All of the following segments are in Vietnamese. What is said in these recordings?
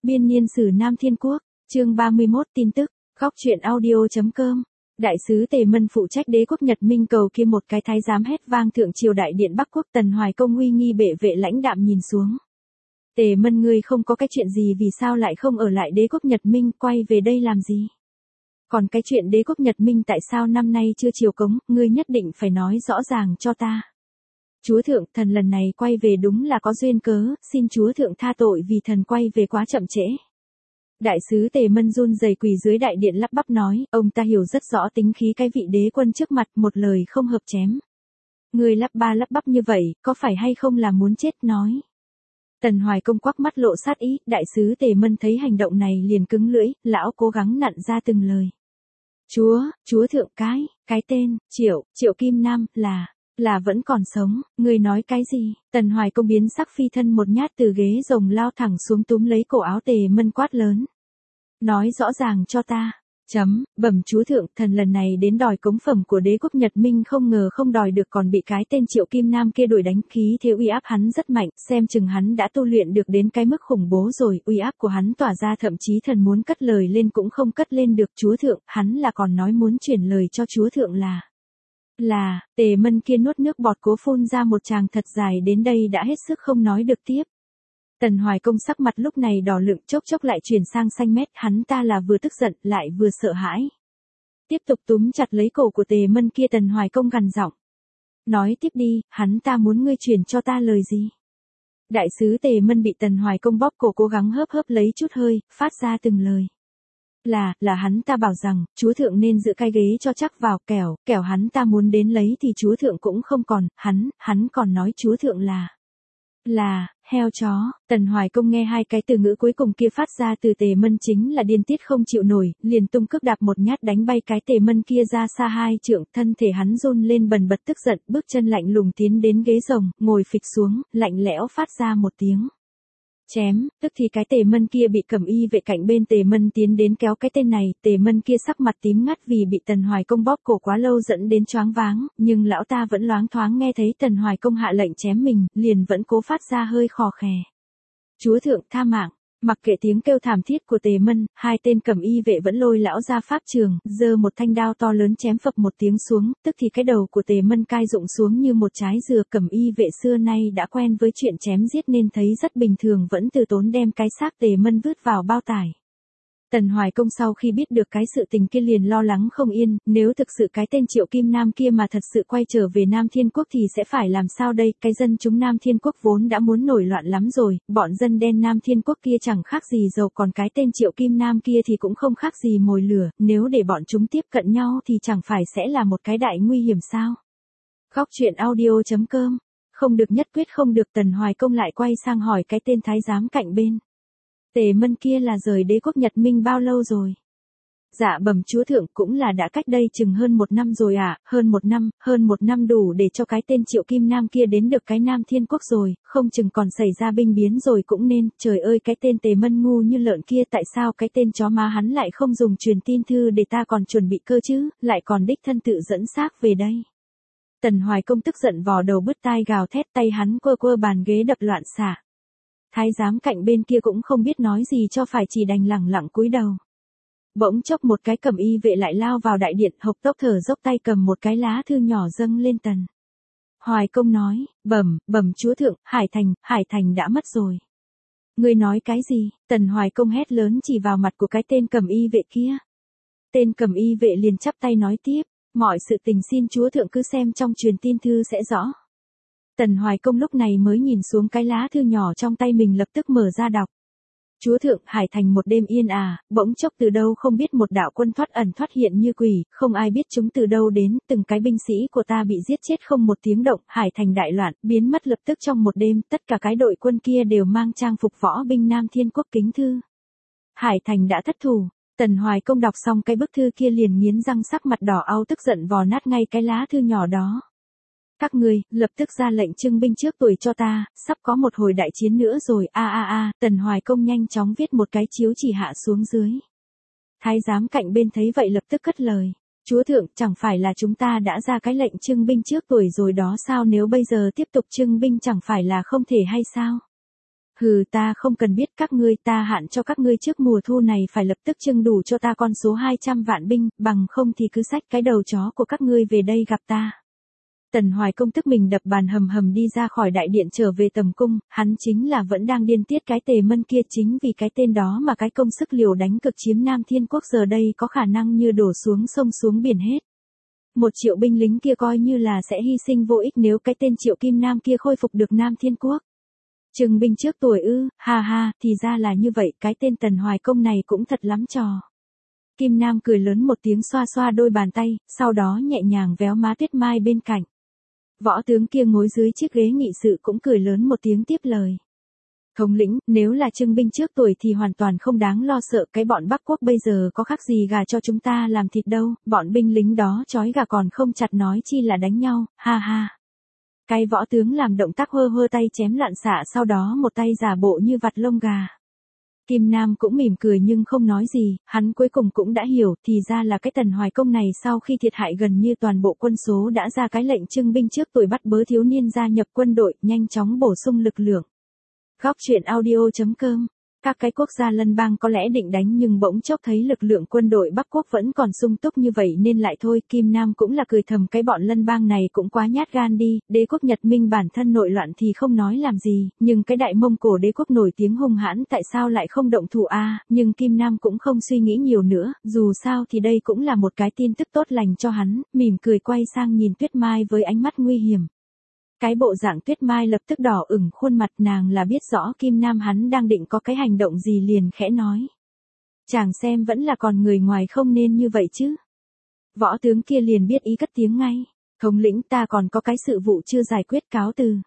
Biên niên sử Nam Thiên Quốc, chương 31 tin tức, góc truyện audio.com. Đại sứ Tề Mân phụ trách đế quốc Nhật Minh cầu kia một cái thái giám hét vang thượng triều đại điện Bắc Quốc. Tần Hoài Công uy nghi bệ vệ lãnh đạm nhìn xuống. Tề Mân, ngươi không có cái chuyện gì, vì sao lại không ở lại đế quốc Nhật Minh, quay về đây làm gì? Còn cái chuyện đế quốc Nhật Minh tại sao năm nay chưa triều cống, ngươi nhất định phải nói rõ ràng cho ta. Chúa thượng, thần lần này quay về đúng là có duyên cớ, xin chúa thượng tha tội vì thần quay về quá chậm trễ. Đại sứ Tề Mân run rẩy quỳ dưới đại điện lắp bắp nói, ông ta hiểu rất rõ tính khí cái vị đế quân trước mặt, một lời không hợp chém. Người lắp ba lắp bắp như vậy, có phải hay không là muốn chết nói. Tần Hoài Công quắc mắt lộ sát ý, đại sứ Tề Mân thấy hành động này liền cứng lưỡi, lão cố gắng nặn ra từng lời. Chúa thượng, cái tên, Triệu Kim Nam, là vẫn còn sống, người nói cái gì? Tần Hoài Công biến sắc phi thân một nhát từ ghế rồng lao thẳng xuống túm lấy cổ áo Tề Mân quát lớn. Nói rõ ràng cho ta. Bẩm chúa thượng, thần lần này đến đòi cống phẩm của đế quốc Nhật Minh, không ngờ không đòi được còn bị cái tên Triệu Kim Nam kia đuổi đánh. Khí thế uy áp hắn rất mạnh, xem chừng hắn đã tu luyện được đến cái mức khủng bố rồi, uy áp của hắn tỏa ra thậm chí thần muốn cất lời lên cũng không cất lên được. Chúa thượng, hắn là còn nói muốn chuyển lời cho chúa thượng là, Tề Mân kia nuốt nước bọt cố phun ra một tràng thật dài, đến đây đã hết sức không nói được tiếp. Tần Hoài Công sắc mặt lúc này đỏ lựng, chốc chốc lại chuyển sang xanh mét, hắn ta là vừa tức giận lại vừa sợ hãi. Tiếp tục túm chặt lấy cổ của Tề Mân kia, Tần Hoài Công gằn giọng. Nói tiếp đi, hắn ta muốn ngươi truyền cho ta lời gì? Đại sứ Tề Mân bị Tần Hoài Công bóp cổ cố gắng hớp lấy chút hơi, phát ra từng lời. Là hắn ta bảo rằng, chúa thượng nên giữ cái ghế cho chắc vào, kẻo hắn ta muốn đến lấy thì chúa thượng cũng không còn, hắn còn nói chúa thượng là, heo chó. Tần Hoài Công nghe hai cái từ ngữ cuối cùng kia phát ra từ Tề Mân chính là điên tiết không chịu nổi, liền tung cước đạp một nhát đánh bay cái Tề Mân kia ra xa 2 trượng, thân thể hắn run lên bần bật tức giận, bước chân lạnh lùng tiến đến ghế rồng, ngồi phịch xuống, lạnh lẽo phát ra một tiếng. Chém, tức thì cái Tề Mân kia bị cẩm y vệ cạnh bên Tề Mân tiến đến kéo cái tên này, Tề Mân kia sắc mặt tím ngắt vì bị Tần Hoài Công bóp cổ quá lâu dẫn đến choáng váng, nhưng lão ta vẫn loáng thoáng nghe thấy Tần Hoài Công hạ lệnh chém mình, liền vẫn cố phát ra hơi khò khè. Chúa thượng, tha mạng. Mặc kệ tiếng kêu thảm thiết của Tề Mân, hai tên cẩm y vệ vẫn lôi lão ra pháp trường, giơ một thanh đao to lớn chém phập một tiếng xuống, tức thì cái đầu của Tề Mân cai rụng xuống như một trái dừa. Cẩm y vệ xưa nay đã quen với chuyện chém giết nên thấy rất bình thường, vẫn từ tốn đem cái xác Tề Mân vứt vào bao tải. Tần Hoài Công sau khi biết được cái sự tình kia liền lo lắng không yên, nếu thực sự cái tên Triệu Kim Nam kia mà thật sự quay trở về Nam Thiên Quốc thì sẽ phải làm sao đây? Cái dân chúng Nam Thiên Quốc vốn đã muốn nổi loạn lắm rồi, bọn dân đen Nam Thiên Quốc kia chẳng khác gì dầu, còn cái tên Triệu Kim Nam kia thì cũng không khác gì mồi lửa, nếu để bọn chúng tiếp cận nhau thì chẳng phải sẽ là một cái đại nguy hiểm sao? Góc truyện audio.com. Không được, nhất quyết không được. Tần Hoài Công lại quay sang hỏi cái tên thái giám cạnh bên. Tề Mân kia là rời đế quốc Nhật Minh bao lâu rồi? Dạ bẩm chúa thượng, cũng là đã cách đây chừng hơn 1 năm rồi ạ. Hơn một năm đủ để cho cái tên Triệu Kim Nam kia đến được cái Nam Thiên Quốc rồi, không chừng còn xảy ra binh biến rồi cũng nên. Trời ơi, cái tên Tề Mân ngu như lợn kia, tại sao cái tên chó má hắn lại không dùng truyền tin thư để ta còn chuẩn bị cơ chứ, lại còn đích thân tự dẫn xác về đây. Tần Hoài Công tức giận vò đầu bứt tai gào thét, tay hắn quơ bàn ghế đập loạn xạ. Thái giám cạnh bên kia cũng không biết nói gì cho phải, chỉ đành lẳng lặng cúi đầu. Bỗng chốc một cái cẩm y vệ lại lao vào đại điện, hộc tốc thở dốc, tay cầm một cái lá thư nhỏ dâng lên. Tần Hoài Công nói, bẩm chúa thượng, Hải Thành đã mất rồi. Ngươi nói cái gì? Tần Hoài Công hét lớn chỉ vào mặt của cái tên cẩm y vệ kia. Tên cẩm y vệ liền chắp tay nói tiếp, mọi sự tình xin chúa thượng cứ xem trong truyền tin thư sẽ rõ. Tần Hoài Công lúc này mới nhìn xuống cái lá thư nhỏ trong tay mình, lập tức mở ra đọc. Chúa thượng, Hải Thành một đêm yên bỗng chốc từ đâu không biết một đạo quân thoát ẩn thoát hiện như quỷ, không ai biết chúng từ đâu đến, từng cái binh sĩ của ta bị giết chết không một tiếng động, Hải Thành đại loạn, biến mất lập tức trong một đêm, tất cả cái đội quân kia đều mang trang phục võ binh Nam Thiên Quốc kính thư. Hải Thành đã thất thủ. Tần Hoài Công đọc xong cái bức thư kia liền nghiến răng, sắc mặt đỏ au, tức giận vò nát ngay cái lá thư nhỏ đó. Các ngươi, lập tức ra lệnh trưng binh trước tuổi cho ta, sắp có một hồi đại chiến nữa rồi, Tần Hoài Công nhanh chóng viết một cái chiếu chỉ hạ xuống dưới. Thái giám cạnh bên thấy vậy lập tức cất lời. Chúa thượng, chẳng phải là chúng ta đã ra cái lệnh trưng binh trước tuổi rồi đó sao, nếu bây giờ tiếp tục trưng binh chẳng phải là không thể hay sao? Hừ, ta không cần biết các ngươi, ta hạn cho các ngươi trước mùa thu này phải lập tức trưng đủ cho ta con số 200 vạn binh, bằng không thì cứ xách cái đầu chó của các ngươi về đây gặp ta. Tần Hoài Công tức mình đập bàn hầm hầm đi ra khỏi đại điện trở về tầm cung, hắn chính là vẫn đang điên tiết cái Tề Mân kia, chính vì cái tên đó mà cái công sức liều đánh cực chiếm Nam Thiên Quốc giờ đây có khả năng như đổ xuống sông xuống biển hết. 1 triệu binh lính kia coi như là sẽ hy sinh vô ích nếu cái tên Triệu Kim Nam kia khôi phục được Nam Thiên Quốc. Trừng binh trước tuổi ư, ha ha, thì ra là như vậy, cái tên Tần Hoài Công này cũng thật lắm trò. Kim Nam cười lớn một tiếng xoa xoa đôi bàn tay, sau đó nhẹ nhàng véo má Tuyết Mai bên cạnh. Võ tướng kia ngồi dưới chiếc ghế nghị sự cũng cười lớn một tiếng tiếp lời. Thống lĩnh, nếu là trưng binh trước tuổi thì hoàn toàn không đáng lo sợ, cái bọn Bắc Quốc bây giờ có khác gì gà cho chúng ta làm thịt đâu, bọn binh lính đó trói gà còn không chặt nói chi là đánh nhau, ha ha. Cái võ tướng làm động tác hơ hơ tay chém loạn xạ, sau đó một tay giả bộ như vặt lông gà. Kim Nam cũng mỉm cười nhưng không nói gì, hắn cuối cùng cũng đã hiểu, thì ra là cái Tần Hoài Công này sau khi thiệt hại gần như toàn bộ quân số đã ra cái lệnh trưng binh trước tuổi bắt bớ thiếu niên gia nhập quân đội, nhanh chóng bổ sung lực lượng. Góc truyện audio.com. Các cái quốc gia lân bang có lẽ định đánh nhưng bỗng chốc thấy lực lượng quân đội Bắc Quốc vẫn còn sung túc như vậy nên lại thôi. Kim Nam cũng là cười thầm, cái bọn lân bang này cũng quá nhát gan đi, đế quốc Nhật Minh bản thân nội loạn thì không nói làm gì, nhưng cái đại Mông Cổ đế quốc nổi tiếng hung hãn tại sao lại không động thủ a? Nhưng Kim Nam cũng không suy nghĩ nhiều nữa, dù sao thì đây cũng là một cái tin tức tốt lành cho hắn, mỉm cười quay sang nhìn Tuyết Mai với ánh mắt nguy hiểm. Cái bộ dạng Tuyết Mai lập tức đỏ ửng khuôn mặt, nàng là biết rõ Kim Nam hắn đang định có cái hành động gì liền khẽ nói. Chàng xem vẫn là còn người ngoài không nên như vậy chứ. Võ tướng kia liền biết ý cất tiếng ngay. Thống lĩnh, ta còn có cái sự vụ chưa giải quyết, cáo từ.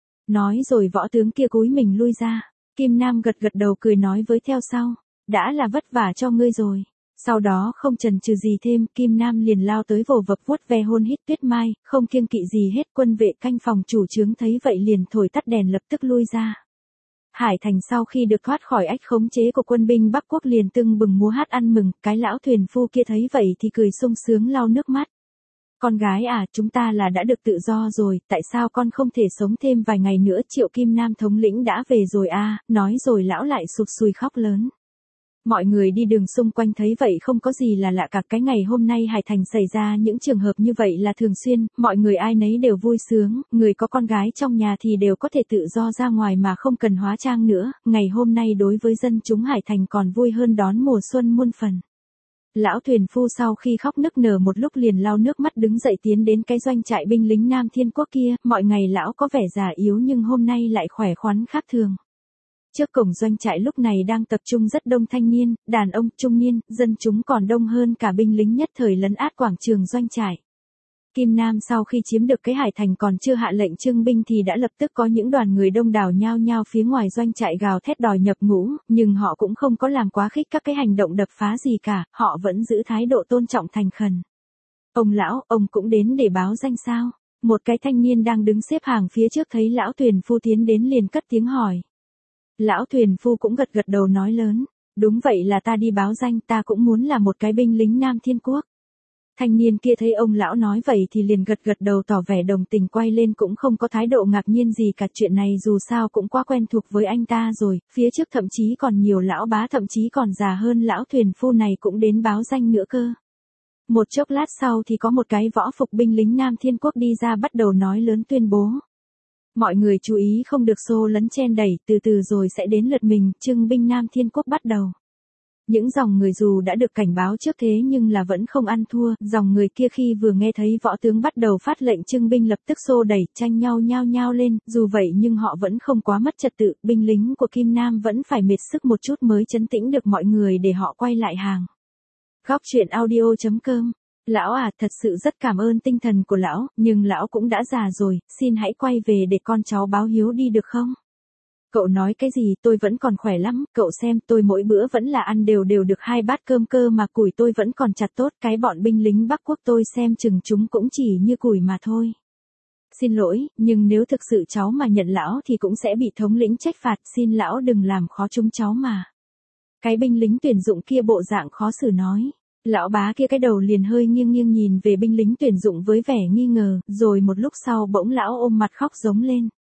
Nói rồi võ tướng kia cúi mình lui ra. Kim Nam gật gật đầu cười nói với theo sau. Đã là vất vả cho ngươi rồi. Sau đó không chần chừ gì thêm, Kim Nam liền lao tới vồ vập vuốt ve hôn hít Tuyết Mai, không kiêng kỵ gì hết. Quân vệ canh phòng chủ trướng thấy vậy liền thổi tắt đèn lập tức lui ra. Hải Thành sau khi được thoát khỏi ách khống chế của quân binh Bắc Quốc liền tưng bừng múa hát ăn mừng, cái lão thuyền phu kia thấy vậy thì cười sung sướng lau nước mắt. Con gái à, chúng ta là đã được tự do rồi, tại sao con không thể sống thêm vài ngày nữa? Triệu Kim Nam thống lĩnh đã về rồi à, nói rồi lão lại sụt sùi khóc lớn. Mọi người đi đường xung quanh thấy vậy không có gì là lạ cả, cái ngày hôm nay Hải Thành xảy ra những trường hợp như vậy là thường xuyên, mọi người ai nấy đều vui sướng, người có con gái trong nhà thì đều có thể tự do ra ngoài mà không cần hóa trang nữa, ngày hôm nay đối với dân chúng Hải Thành còn vui hơn đón mùa xuân muôn phần. Lão thuyền phu sau khi khóc nức nở một lúc liền lau nước mắt đứng dậy tiến đến cái doanh trại binh lính Nam Thiên Quốc kia, mọi ngày lão có vẻ già yếu nhưng hôm nay lại khỏe khoắn khác thường. Trước cổng doanh trại lúc này đang tập trung rất đông thanh niên, đàn ông, trung niên, dân chúng còn đông hơn cả binh lính nhất thời lấn át quảng trường doanh trại. Kim Nam sau khi chiếm được cái Hải Thành còn chưa hạ lệnh trưng binh thì đã lập tức có những đoàn người đông đảo nhao nhao phía ngoài doanh trại gào thét đòi nhập ngũ, nhưng họ cũng không có làm quá khích các cái hành động đập phá gì cả, họ vẫn giữ thái độ tôn trọng thành khẩn. Ông lão, ông cũng đến để báo danh sao? Một cái thanh niên đang đứng xếp hàng phía trước thấy lão thuyền phu tiến đến liền cất tiếng hỏi. Lão thuyền phu cũng gật gật đầu nói lớn, đúng vậy là ta đi báo danh, ta cũng muốn là một cái binh lính Nam Thiên Quốc. Thanh niên kia thấy ông lão nói vậy thì liền gật gật đầu tỏ vẻ đồng tình, quay lên cũng không có thái độ ngạc nhiên gì cả, chuyện này dù sao cũng quá quen thuộc với anh ta rồi, phía trước thậm chí còn nhiều lão bá thậm chí còn già hơn lão thuyền phu này cũng đến báo danh nữa cơ. Một chốc lát sau thì có một cái võ phục binh lính Nam Thiên Quốc đi ra bắt đầu nói lớn tuyên bố. Mọi người chú ý không được xô lấn chen đẩy, từ từ rồi sẽ đến lượt mình, trưng binh Nam Thiên Quốc bắt đầu. Những dòng người dù đã được cảnh báo trước thế nhưng là vẫn không ăn thua, dòng người kia khi vừa nghe thấy võ tướng bắt đầu phát lệnh trưng binh lập tức xô đẩy, tranh nhau nhao nhao lên, dù vậy nhưng họ vẫn không quá mất trật tự, binh lính của Kim Nam vẫn phải mệt sức một chút mới trấn tĩnh được mọi người để họ quay lại hàng. Góc truyện audio.com. Lão à, thật sự rất cảm ơn tinh thần của lão, nhưng lão cũng đã già rồi, xin hãy quay về để con cháu báo hiếu đi được không? Cậu nói cái gì, tôi vẫn còn khỏe lắm, cậu xem tôi mỗi bữa vẫn là ăn đều đều được 2 bát cơm cơ mà củi tôi vẫn còn chặt tốt, cái bọn binh lính Bắc Quốc tôi xem chừng chúng cũng chỉ như củi mà thôi. Xin lỗi, nhưng nếu thực sự cháu mà nhận lão thì cũng sẽ bị thống lĩnh trách phạt, xin lão đừng làm khó chúng cháu mà. Cái binh lính tuyển dụng kia bộ dạng khó xử nói. Lão bá kia cái đầu liền hơi nghiêng nghiêng nhìn về binh lính tuyển dụng với vẻ nghi ngờ, rồi một lúc sau bỗng lão ôm mặt khóc giống lên.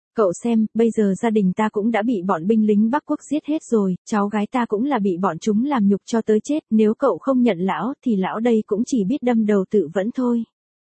Cậu xem, bây giờ gia đình ta cũng đã bị bọn binh lính Bắc Quốc giết hết rồi, cháu gái ta cũng là bị bọn chúng làm nhục cho tới chết, nếu cậu không nhận lão thì lão đây cũng chỉ biết đâm đầu tự vẫn thôi.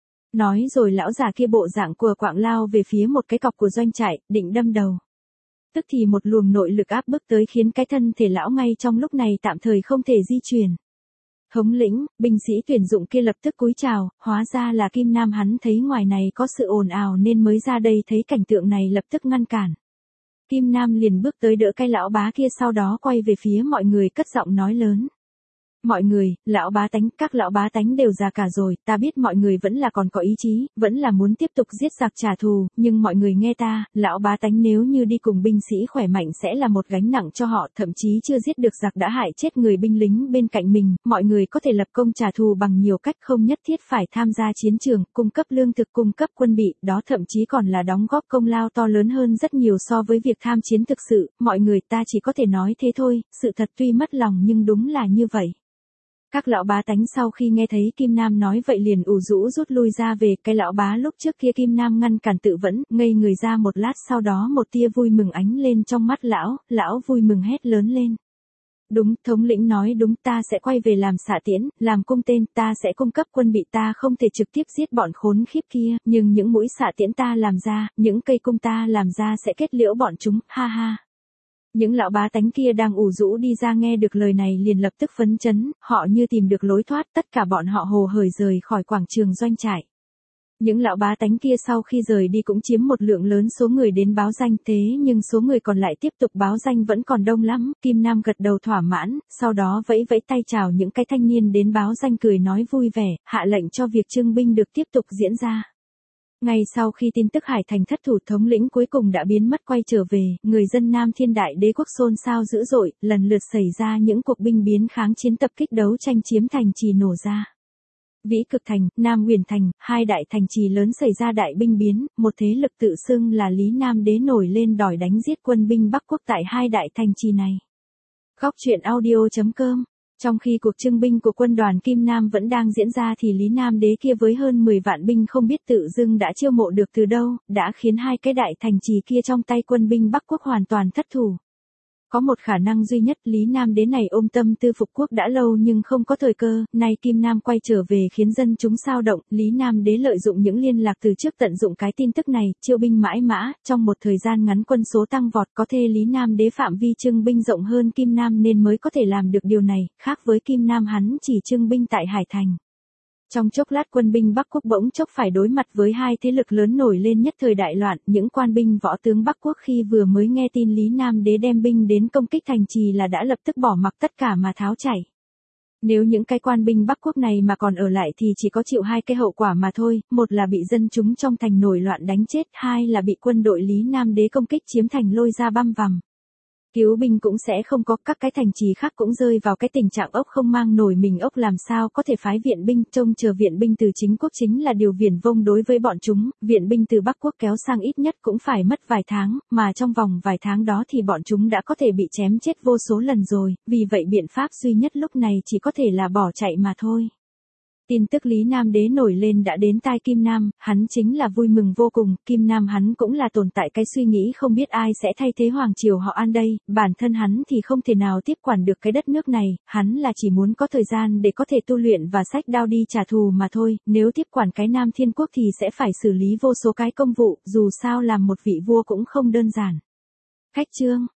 Nói rồi lão già kia bộ dạng của quạng lao về phía một cái cọc của doanh trại, định đâm đầu. Tức thì một luồng nội lực áp bức tới khiến cái thân thể lão ngay trong lúc này tạm thời không thể di chuyển. Thống lĩnh, binh sĩ tuyển dụng kia lập tức cúi chào, hóa ra là Kim Nam, hắn thấy ngoài này có sự ồn ào nên mới ra đây, thấy cảnh tượng này lập tức ngăn cản. Kim Nam liền bước tới đỡ cái lão bá kia, sau đó quay về phía mọi người cất giọng nói lớn. Mọi người, lão bá tánh, các lão bá tánh đều già cả rồi, ta biết mọi người vẫn là còn có ý chí, vẫn là muốn tiếp tục giết giặc trả thù, nhưng mọi người nghe ta, lão bá tánh nếu như đi cùng binh sĩ khỏe mạnh sẽ là một gánh nặng cho họ, thậm chí chưa giết được giặc đã hại chết người binh lính bên cạnh mình, mọi người có thể lập công trả thù bằng nhiều cách, không nhất thiết phải tham gia chiến trường, cung cấp lương thực, cung cấp quân bị, đó thậm chí còn là đóng góp công lao to lớn hơn rất nhiều so với việc tham chiến thực sự, mọi người, ta chỉ có thể nói thế thôi, sự thật tuy mất lòng nhưng đúng là như vậy. Các lão bá tánh sau khi nghe thấy Kim Nam nói vậy liền ù rũ rút lui ra về, cái lão bá lúc trước kia Kim Nam ngăn cản tự vẫn, ngây người ra một lát, sau đó một tia vui mừng ánh lên trong mắt lão vui mừng hét lớn lên. Đúng, thống lĩnh nói đúng, ta sẽ quay về làm xạ tiễn, làm cung tên, ta sẽ cung cấp quân bị, ta không thể trực tiếp giết bọn khốn khiếp kia, nhưng những mũi xạ tiễn ta làm ra, những cây cung ta làm ra sẽ kết liễu bọn chúng, ha ha. Những lão bá tánh kia đang ủ rũ đi ra nghe được lời này liền lập tức phấn chấn, họ như tìm được lối thoát, tất cả bọn họ hồ hởi rời khỏi quảng trường doanh trại. Những lão bá tánh kia sau khi rời đi cũng chiếm một lượng lớn số người đến báo danh, thế nhưng số người còn lại tiếp tục báo danh vẫn còn đông lắm. Kim Nam gật đầu thỏa mãn, sau đó vẫy vẫy tay chào những cái thanh niên đến báo danh, cười nói vui vẻ, hạ lệnh cho việc trưng binh được tiếp tục diễn ra. Ngay sau khi tin tức Hải Thành thất thủ, thống lĩnh cuối cùng đã biến mất quay trở về, người dân Nam Thiên Đại Đế quốc xôn xao dữ dội, lần lượt xảy ra những cuộc binh biến kháng chiến tập kích đấu tranh chiếm thành trì nổ ra. Vĩ Cực Thành, Nam Huyền Thành, hai đại thành trì lớn xảy ra đại binh biến, một thế lực tự xưng là Lý Nam Đế nổi lên đòi đánh giết quân binh Bắc Quốc tại hai đại thành trì này. Góc truyện audio.com. Trong khi cuộc trưng binh của quân đoàn Kim Nam vẫn đang diễn ra thì Lý Nam Đế kia với hơn 10 vạn binh không biết tự dưng đã chiêu mộ được từ đâu, đã khiến hai cái đại thành trì kia trong tay quân binh Bắc Quốc hoàn toàn thất thủ. Có một khả năng duy nhất, Lý Nam Đế này ôm tâm tư phục quốc đã lâu nhưng không có thời cơ, nay Kim Nam quay trở về khiến dân chúng xao động, Lý Nam Đế lợi dụng những liên lạc từ trước tận dụng cái tin tức này, chiêu binh mãi mã, trong một thời gian ngắn quân số tăng vọt, có thể Lý Nam Đế phạm vi trưng binh rộng hơn Kim Nam nên mới có thể làm được điều này, khác với Kim Nam hắn chỉ trưng binh tại Hải Thành. Trong chốc lát quân binh Bắc Quốc bỗng chốc phải đối mặt với hai thế lực lớn nổi lên nhất thời đại loạn, những quan binh võ tướng Bắc Quốc khi vừa mới nghe tin Lý Nam Đế đem binh đến công kích thành trì là đã lập tức bỏ mặc tất cả mà tháo chạy. Nếu những cái quan binh Bắc Quốc này mà còn ở lại thì chỉ có chịu hai cái hậu quả mà thôi, một là bị dân chúng trong thành nổi loạn đánh chết, hai là bị quân đội Lý Nam Đế công kích chiếm thành lôi ra băm vằm. Cứu binh cũng sẽ không có, các cái thành trì khác cũng rơi vào cái tình trạng ốc không mang nổi mình ốc, làm sao có thể phái viện binh, trông chờ viện binh từ chính quốc chính là điều viển vông đối với bọn chúng, viện binh từ Bắc Quốc kéo sang ít nhất cũng phải mất vài tháng, mà trong vòng vài tháng đó thì bọn chúng đã có thể bị chém chết vô số lần rồi, vì vậy biện pháp duy nhất lúc này chỉ có thể là bỏ chạy mà thôi. Tin tức Lý Nam Đế nổi lên đã đến tai Kim Nam, hắn chính là vui mừng vô cùng, Kim Nam hắn cũng là tồn tại cái suy nghĩ không biết ai sẽ thay thế hoàng triều họ An đây, bản thân hắn thì không thể nào tiếp quản được cái đất nước này, hắn là chỉ muốn có thời gian để có thể tu luyện và xách đao đi trả thù mà thôi, nếu tiếp quản cái Nam Thiên Quốc thì sẽ phải xử lý vô số cái công vụ, dù sao làm một vị vua cũng không đơn giản. Khách chương